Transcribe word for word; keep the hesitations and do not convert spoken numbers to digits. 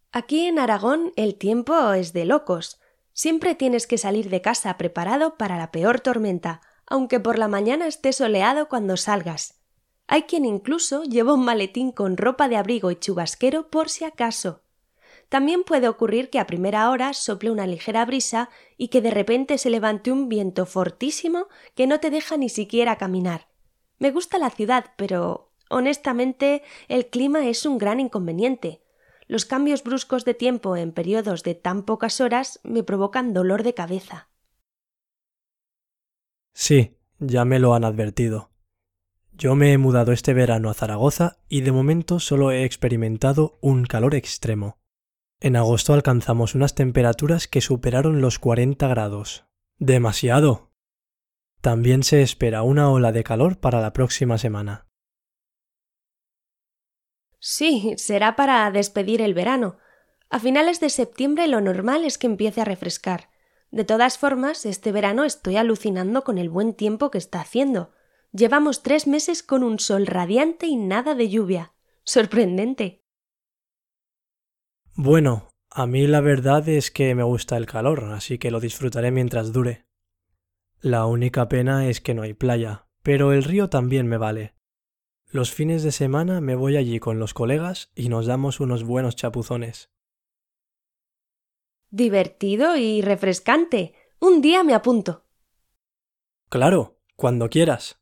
Aquí en Aragón el tiempo es de locos. Siempre tienes que salir de casa preparado para la peor tormenta, aunque por la mañana esté soleado cuando salgas. Hay quien incluso lleva un maletín con ropa de abrigo y chubasquero por si acaso. También puede ocurrir que a primera hora sople una ligera brisa y que de repente se levante un viento fortísimo que no te deja ni siquiera caminar. Me gusta la ciudad, pero honestamente el clima es un gran inconveniente. Los cambios bruscos de tiempo en periodos de tan pocas horas me provocan dolor de cabeza. Sí, ya me lo han advertido. Yo me he mudado este verano a Zaragoza y de momento solo he experimentado un calor extremo. En agosto alcanzamos unas temperaturas que superaron los cuarenta grados. ¡Demasiado! También se espera una ola de calor para la próxima semana. Sí, será para despedir el verano. A finales de septiembre lo normal es que empiece a refrescar. De todas formas, este verano estoy alucinando con el buen tiempo que está haciendo. Llevamos tres meses con un sol radiante y nada de lluvia. Sorprendente. Bueno, a mí la verdad es que me gusta el calor, así que lo disfrutaré mientras dure. La única pena es que no hay playa, pero el río también me vale. Los fines de semana me voy allí con los colegas y nos damos unos buenos chapuzones. Divertido y refrescante. Un día me apunto. Claro, cuando quieras.